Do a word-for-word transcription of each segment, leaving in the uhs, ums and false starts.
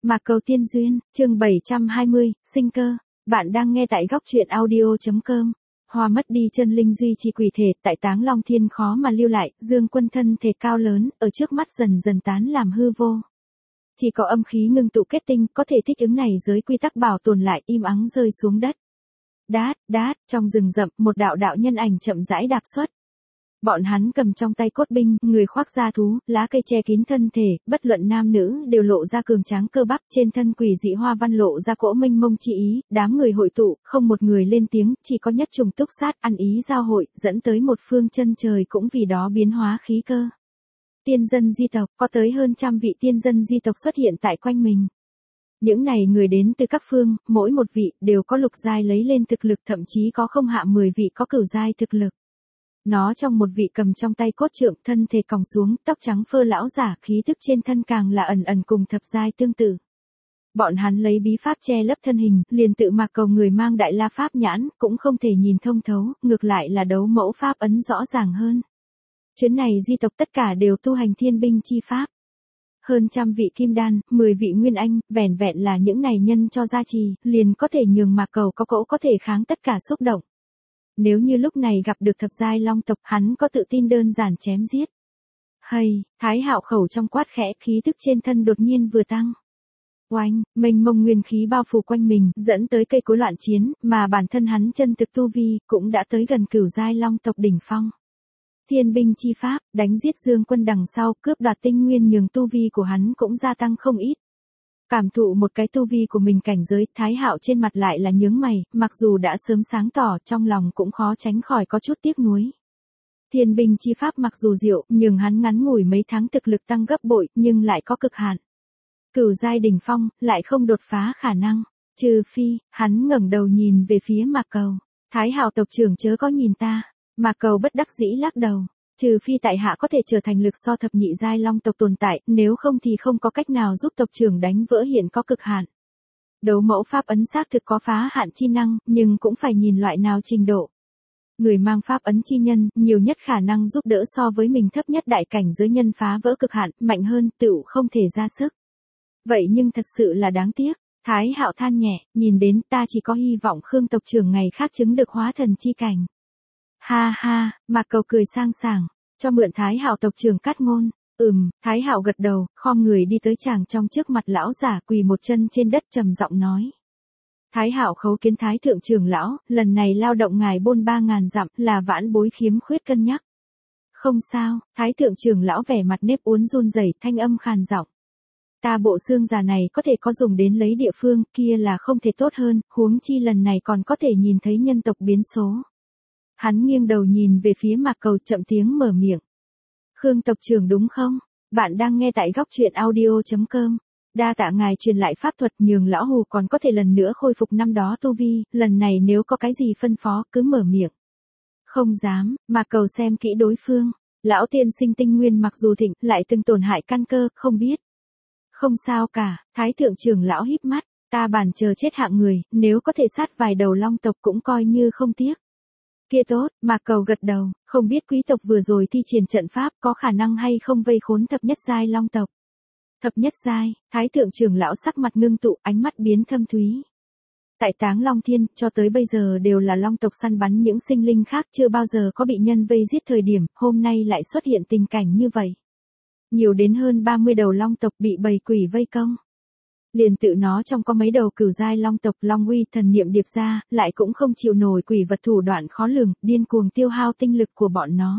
Mạc Cầu Tiên Duyên, chương bảy trăm hai mươi, sinh cơ. Bạn đang nghe tại góc truyện audio.com. Hoa mất đi chân linh duy trì quỷ thể, tại Táng Long Thiên khó mà lưu lại, Dương Quân thân thể cao lớn, ở trước mắt dần dần tán làm hư vô. Chỉ có âm khí ngưng tụ kết tinh, có thể thích ứng này giới quy tắc bảo tồn lại, im ắng rơi xuống đất. Đát, đát, trong rừng rậm, một đạo đạo nhân ảnh chậm rãi đạp xuất. Bọn hắn cầm trong tay cốt binh, người khoác da thú, lá cây che kín thân thể, bất luận nam nữ đều lộ ra cường tráng cơ bắp, trên thân quỷ dị hoa văn lộ ra cỗ mênh mông chi ý, đám người hội tụ, không một người lên tiếng, chỉ có nhất trùng túc sát, ăn ý giao hội, dẫn tới một phương chân trời cũng vì đó biến hóa khí cơ. Tiên dân di tộc, có tới hơn trăm vị tiên dân di tộc xuất hiện tại quanh mình. Những này người đến từ các phương, mỗi một vị đều có lục giai lấy lên thực lực, thậm chí có không hạ mười vị có cửu giai thực lực. Nó trong một vị cầm trong tay cốt trượng, thân thể còng xuống, tóc trắng phơ lão giả, khí tức trên thân càng là ẩn ẩn cùng thập giai tương tự. Bọn hắn lấy bí pháp che lấp thân hình, liền tự Mạc Cầu người mang đại la pháp nhãn, cũng không thể nhìn thông thấu, ngược lại là đấu mẫu pháp ấn rõ ràng hơn. Chuyến này di tộc tất cả đều tu hành thiên binh chi pháp. Hơn trăm vị kim đan, mười vị nguyên anh, vẻn vẹn là những này nhân cho gia trì, liền có thể nhường Mạc Cầu có cỗ có thể kháng tất cả xúc động. Nếu như lúc này gặp được thập giai long tộc, hắn có tự tin đơn giản chém giết. Hay, Thái Hạo khẩu trong quát khẽ, khí tức trên thân đột nhiên vừa tăng. Oanh, mênh mông nguyên khí bao phủ quanh mình, dẫn tới cây cối loạn chiến, mà bản thân hắn chân thực tu vi, cũng đã tới gần cửu giai long tộc đỉnh phong. Thiên binh chi pháp, đánh giết Dương Quân đằng sau, cướp đoạt tinh nguyên nhường tu vi của hắn cũng gia tăng không ít. Cảm thụ một cái tu vi của mình cảnh giới, Thái Hạo trên mặt lại là nhướng mày, mặc dù đã sớm sáng tỏ, trong lòng cũng khó tránh khỏi có chút tiếc nuối. Thiên binh chi pháp mặc dù diệu, nhưng hắn ngắn ngủi mấy tháng thực lực tăng gấp bội, nhưng lại có cực hạn. Cửu giai đỉnh phong, lại không đột phá khả năng. Trừ phi, hắn ngẩng đầu nhìn về phía Mạc Cầu. Thái Hạo tộc trưởng chớ có nhìn ta. Mạc Cầu bất đắc dĩ lắc đầu. Trừ phi tại hạ có thể trở thành lực so thập nhị giai long tộc tồn tại, nếu không thì không có cách nào giúp tộc trưởng đánh vỡ hiện có cực hạn. Đấu mẫu pháp ấn xác thực có phá hạn chi năng, nhưng cũng phải nhìn loại nào trình độ. Người mang pháp ấn chi nhân, nhiều nhất khả năng giúp đỡ so với mình thấp nhất đại cảnh giới nhân phá vỡ cực hạn, mạnh hơn, tựu không thể ra sức. Vậy nhưng thật sự là đáng tiếc. Thái Hạo than nhẹ, nhìn đến ta chỉ có hy vọng Khương tộc trưởng ngày khác chứng được hóa thần chi cảnh. Ha ha, Mạc Cầu cười sang sảng, cho mượn Thái Hạo tộc trưởng cắt ngôn. Ừm, Thái Hạo gật đầu, khom người đi tới chàng trong trước mặt lão giả, quỳ một chân trên đất trầm giọng nói. Thái Hạo khấu kiến Thái thượng trưởng lão, lần này lao động ngài bôn ba ngàn dặm, là vãn bối khiếm khuyết cân nhắc. Không sao, Thái thượng trưởng lão vẻ mặt nếp uốn run rẩy, thanh âm khàn giọng. Ta bộ xương già này có thể có dùng đến lấy địa phương, kia là không thể tốt hơn, huống chi lần này còn có thể nhìn thấy nhân tộc biến số. Hắn nghiêng đầu nhìn về phía Mạc Cầu, chậm tiếng mở miệng. Khương tộc trưởng đúng không? Bạn đang nghe tại góc truyện audio.com. Đa tạ ngài truyền lại pháp thuật nhường lão hù còn có thể lần nữa khôi phục năm đó tu vi, lần này nếu có cái gì phân phó cứ mở miệng. Không dám, Mạc Cầu xem kỹ đối phương. Lão tiên sinh tinh nguyên mặc dù thịnh, lại từng tổn hại căn cơ, không biết. Không sao cả, Thái thượng trưởng lão híp mắt, ta bản chờ chết hạng người, nếu có thể sát vài đầu long tộc cũng coi như không tiếc. Kia tốt, Mạc Cầu gật đầu, không biết quý tộc vừa rồi thi triển trận pháp có khả năng hay không vây khốn thập nhất giai long tộc. Thập nhất giai, Thái thượng trưởng lão sắc mặt ngưng tụ, ánh mắt biến thâm thúy. Tại Táng Long Thiên, cho tới bây giờ đều là long tộc săn bắn những sinh linh khác, chưa bao giờ có bị nhân vây giết thời điểm, hôm nay lại xuất hiện tình cảnh như vậy. Nhiều đến hơn ba mươi đầu long tộc bị bầy quỷ vây công. Liền tự nó trong có mấy đầu cửu giai long tộc, long uy thần niệm điệp ra, lại cũng không chịu nổi quỷ vật thủ đoạn khó lường, điên cuồng tiêu hao tinh lực của bọn nó.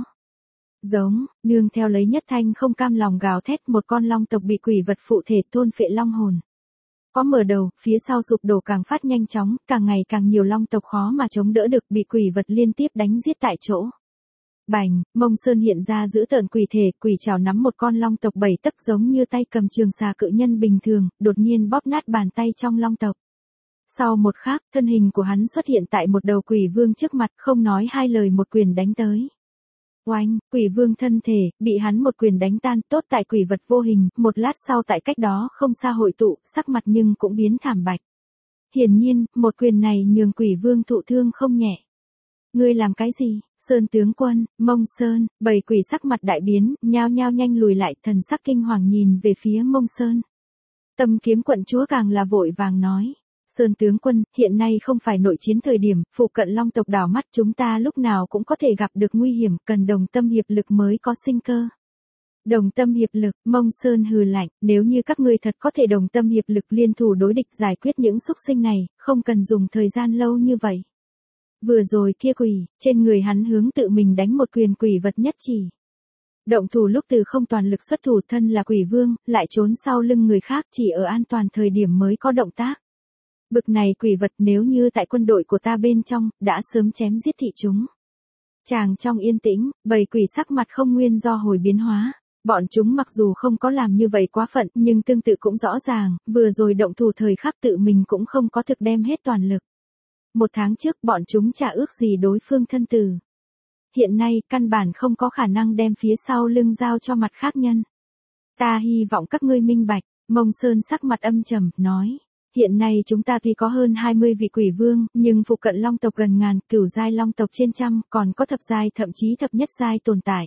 Giống, nương theo lấy nhất thanh không cam lòng gào thét, một con long tộc bị quỷ vật phụ thể thôn phệ long hồn. Có mở đầu, phía sau sụp đổ càng phát nhanh chóng, càng ngày càng nhiều long tộc khó mà chống đỡ được, bị quỷ vật liên tiếp đánh giết tại chỗ. Bành, Mông Sơn hiện ra giữ tợn quỷ thể, quỷ trảo nắm một con long tộc bảy tấc giống như tay cầm trường xà cự nhân bình thường, đột nhiên bóp nát bàn tay trong long tộc. Sau một khắc, thân hình của hắn xuất hiện tại một đầu quỷ vương trước mặt, không nói hai lời một quyền đánh tới. Oanh, quỷ vương thân thể, bị hắn một quyền đánh tan, tốt tại quỷ vật vô hình, một lát sau tại cách đó không xa hội tụ, sắc mặt nhưng cũng biến thảm bạch. Hiển nhiên, một quyền này nhường quỷ vương thụ thương không nhẹ. Ngươi làm cái gì? Sơn tướng quân, Mông Sơn, bầy quỷ sắc mặt đại biến, nhao nhao nhanh lùi lại, thần sắc kinh hoàng nhìn về phía Mông Sơn. Tâm Kiếm quận chúa càng là vội vàng nói. Sơn tướng quân, hiện nay không phải nội chiến thời điểm, phụ cận Long tộc đảo mắt chúng ta lúc nào cũng có thể gặp được nguy hiểm, cần đồng tâm hiệp lực mới có sinh cơ. Đồng tâm hiệp lực, Mông Sơn hừ lạnh, nếu như các ngươi thật có thể đồng tâm hiệp lực liên thủ đối địch giải quyết những xúc sinh này, không cần dùng thời gian lâu như vậy. Vừa rồi kia quỷ, trên người hắn hướng tự mình đánh một quyền quỷ vật nhất chỉ. Động thủ lúc từ không toàn lực xuất thủ, thân là quỷ vương, lại trốn sau lưng người khác, chỉ ở an toàn thời điểm mới có động tác. Bực này quỷ vật nếu như tại quân đội của ta bên trong, đã sớm chém giết thị chúng. Chàng trong yên tĩnh, bầy quỷ sắc mặt không nguyên do hồi biến hóa. Bọn chúng mặc dù không có làm như vậy quá phận, nhưng tương tự cũng rõ ràng, vừa rồi động thủ thời khắc tự mình cũng không có thực đem hết toàn lực. Một tháng trước bọn chúng chả ước gì đối phương thân tử. Hiện nay, căn bản không có khả năng đem phía sau lưng giao cho mặt khác nhân. Ta hy vọng các ngươi minh bạch, Mông Sơn sắc mặt âm trầm, nói. Hiện nay chúng ta tuy có hơn hai mươi vị quỷ vương, nhưng phụ cận long tộc gần ngàn, cửu giai long tộc trên trăm, còn có thập giai thậm chí thập nhất giai tồn tại.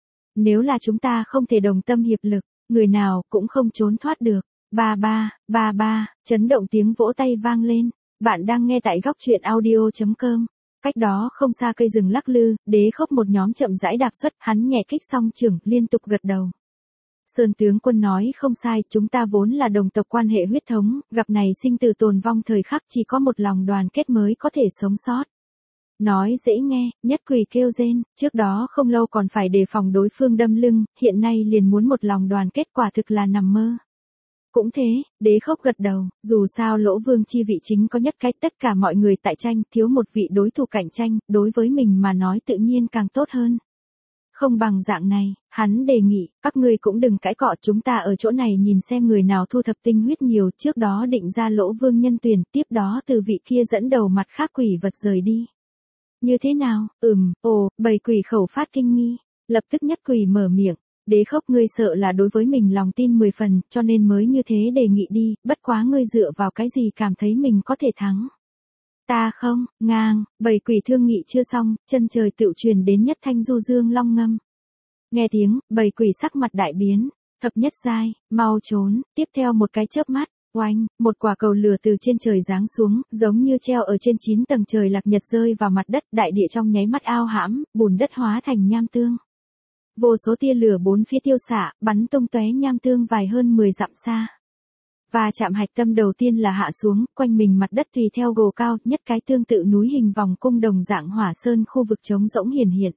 Nếu là chúng ta không thể đồng tâm hiệp lực, người nào cũng không trốn thoát được. Ba ba, ba ba, chấn động tiếng vỗ tay vang lên. Bạn đang nghe tại góc truyện audio chấm com. Cách đó không xa cây rừng lắc lư, Đế Khốc một nhóm chậm rãi đạp xuất, hắn nhẹ kích song trưởng, liên tục gật đầu. Sơn tướng quân nói không sai, chúng ta vốn là đồng tộc quan hệ huyết thống, gặp này sinh tử tồn vong thời khắc chỉ có một lòng đoàn kết mới có thể sống sót. Nói dễ nghe, nhất quỷ kêu rên, trước đó không lâu còn phải đề phòng đối phương đâm lưng, hiện nay liền muốn một lòng đoàn kết, quả thực là nằm mơ. Cũng thế, Đế Khốc gật đầu, dù sao Lỗ Vương chi vị chính có nhất cách, tất cả mọi người tại tranh, thiếu một vị đối thủ cạnh tranh, đối với mình mà nói tự nhiên càng tốt hơn. Không bằng dạng này, hắn đề nghị, các ngươi cũng đừng cãi cọ, chúng ta ở chỗ này nhìn xem người nào thu thập tinh huyết nhiều, trước đó định ra Lỗ Vương nhân tuyển, tiếp đó từ vị kia dẫn đầu mặt khác quỷ vật rời đi. Như thế nào? Ừm, ồ, bầy quỷ khẩu phát kinh nghi, lập tức nhất quỷ mở miệng. Đế Khốc, ngươi sợ là đối với mình lòng tin mười phần, cho nên mới như thế đề nghị đi, bất quá ngươi dựa vào cái gì cảm thấy mình có thể thắng. Ta không, ngang, bầy quỷ thương nghị chưa xong, chân trời tựu truyền đến nhất thanh du dương long ngâm. Nghe tiếng, bầy quỷ sắc mặt đại biến, thập nhất giai, mau trốn, tiếp theo một cái chớp mắt, oanh, một quả cầu lửa từ trên trời giáng xuống, giống như treo ở trên chín tầng trời lạc nhật rơi vào mặt đất, đại địa trong nháy mắt ao hãm, bùn đất hóa thành nham tương. Vô số tia lửa bốn phía tiêu xạ, bắn tung tóe nham tương vài hơn mười dặm xa. Và chạm hạch tâm đầu tiên là hạ xuống, quanh mình mặt đất tùy theo gồ cao, nhất cái tương tự núi hình vòng cung đồng dạng hỏa sơn khu vực trống rỗng hiển hiện.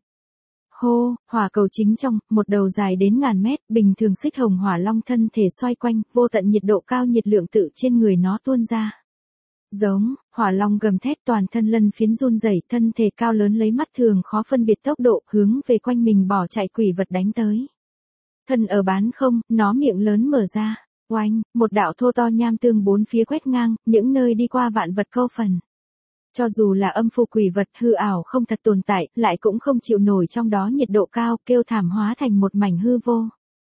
Hô, hỏa cầu chính trong, một đầu dài đến ngàn mét, bình thường xích hồng hỏa long thân thể xoay quanh, vô tận nhiệt độ cao nhiệt lượng tự trên người nó tuôn ra. Giống, hỏa long gầm thét, toàn thân lân phiến run rẩy, thân thể cao lớn lấy mắt thường khó phân biệt tốc độ, hướng về quanh mình bỏ chạy quỷ vật đánh tới. Thân ở bán không, nó miệng lớn mở ra, oanh, một đạo thô to nham tương bốn phía quét ngang, những nơi đi qua vạn vật câu phần. Cho dù là âm phù quỷ vật hư ảo không thật tồn tại, lại cũng không chịu nổi trong đó nhiệt độ cao, kêu thảm hóa thành một mảnh hư vô.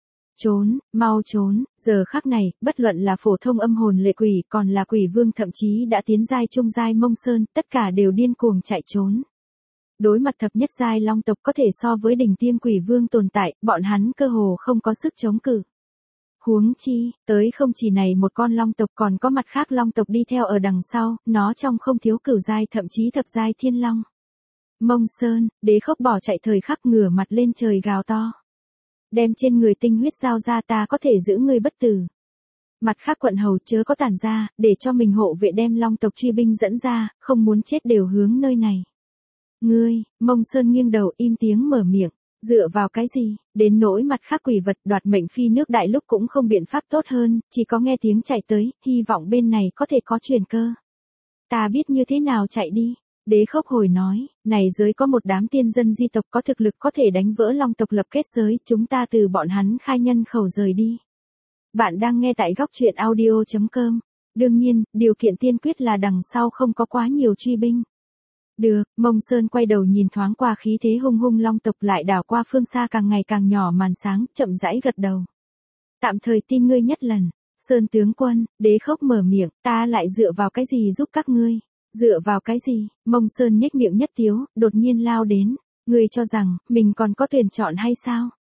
Trốn, mau trốn, giờ khắc này, bất luận là phổ thông âm hồn lệ quỷ, còn là quỷ vương thậm chí đã tiến giai trung giai Mông Sơn, tất cả đều điên cuồng chạy trốn. Đối mặt thập nhất giai long tộc có thể so với đỉnh tiêm quỷ vương tồn tại, bọn hắn cơ hồ không có sức chống cự. Huống chi, tới không chỉ này một con long tộc còn có mặt khác long tộc đi theo ở đằng sau, nó trong không thiếu cửu giai thậm chí thập giai thiên long. Mông Sơn, Đế Khốc bỏ chạy thời khắc ngửa mặt lên trời gào to. Đem trên người tinh huyết giao ra, ta có thể giữ ngươi bất tử. Mặt khác quận hầu chớ có tản ra, để cho mình hộ vệ đem long tộc truy binh dẫn ra, không muốn chết đều hướng nơi này. Ngươi, Mông Sơn nghiêng đầu im tiếng mở miệng, dựa vào cái gì, đến nỗi mặt khác quỷ vật đoạt mệnh phi nước đại lúc cũng không biện pháp tốt hơn, chỉ có nghe tiếng chạy tới, hy vọng bên này có thể có truyền cơ. Ta biết như thế nào chạy đi. Đế Khốc hồi nói, này giới có một đám tiên dân di tộc có thực lực có thể đánh vỡ long tộc lập kết giới, chúng ta từ bọn hắn khai nhân khẩu rời đi. Bạn đang nghe tại góc truyện audio chấm com. Đương nhiên, điều kiện tiên quyết là đằng sau không có quá nhiều truy binh. Được, Mông Sơn quay đầu nhìn thoáng qua khí thế hung hung long tộc, lại đảo qua phương xa càng ngày càng nhỏ màn sáng, chậm rãi gật đầu. Tạm thời tin ngươi nhất lần. Sơn tướng quân, Đế Khốc mở miệng, ta lại dựa vào cái gì giúp các ngươi? Dựa vào cái gì? Mông Sơn nhếch miệng nhất tiếu, đột nhiên lao đến. Ngươi cho rằng, mình còn có tuyển chọn hay sao?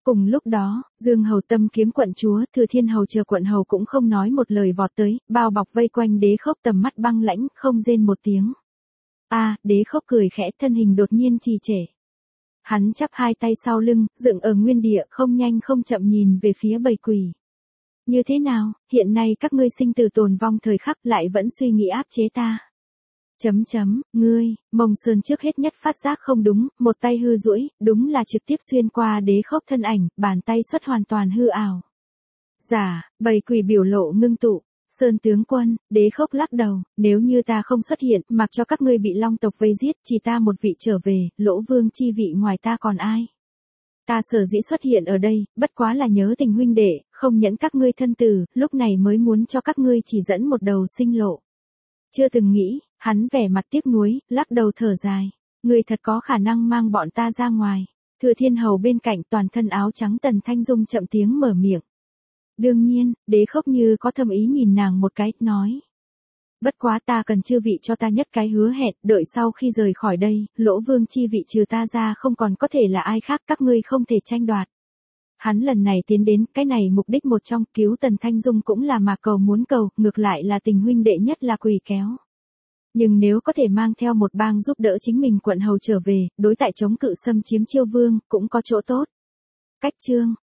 Cùng lúc đó, Dương Hầu Tâm kiếm quận chúa, Thừa Thiên Hầu chờ quận hầu cũng không nói một lời vọt tới, bao bọc vây quanh Đế Khốc, tầm mắt băng lãnh, không rên một tiếng. A, Đế Khốc cười khẽ, thân hình đột nhiên trì trệ. Hắn chắp hai tay sau lưng, dựng ở nguyên địa, không nhanh không chậm nhìn về phía bầy quỷ. Như thế nào, hiện nay các ngươi sinh tử tồn vong thời khắc lại vẫn suy nghĩ áp chế ta. Chấm chấm, ngươi, Mông Sơn trước hết nhất phát giác không đúng, một tay hư duỗi, đúng là trực tiếp xuyên qua Đế Khốc thân ảnh, bàn tay xuất hoàn toàn hư ảo. Giả, bầy quỷ biểu lộ ngưng tụ. Sơn tướng quân, Đế Khốc lắc đầu, nếu như ta không xuất hiện, mặc cho các ngươi bị Long tộc vây giết, chỉ ta một vị trở về, Lỗ Vương chi vị ngoài ta còn ai? Ta sở dĩ xuất hiện ở đây, bất quá là nhớ tình huynh đệ, không nhẫn các ngươi thân tử, lúc này mới muốn cho các ngươi chỉ dẫn một đầu sinh lộ. Chưa từng nghĩ, hắn vẻ mặt tiếc nuối, lắc đầu thở dài. Ngươi thật có khả năng mang bọn ta ra ngoài. Thừa Thiên Hầu bên cạnh toàn thân áo trắng Tần Thanh Dung chậm tiếng mở miệng. Đương nhiên, Đế Khốc như có thâm ý nhìn nàng một cái, nói. Bất quá ta cần chư vị cho ta nhất cái hứa hẹn, đợi sau khi rời khỏi đây, Lỗ Vương chi vị trừ ta ra không còn có thể là ai khác, các ngươi không thể tranh đoạt. Hắn lần này tiến đến, cái này mục đích một trong, cứu Tần Thanh Dung cũng là mà cầu muốn cầu, ngược lại là tình huynh đệ nhất là quỳ kéo. Nhưng nếu có thể mang theo một bang giúp đỡ chính mình quận hầu trở về, đối tại chống cự xâm chiếm Chiêu Vương, cũng có chỗ tốt. Cách chương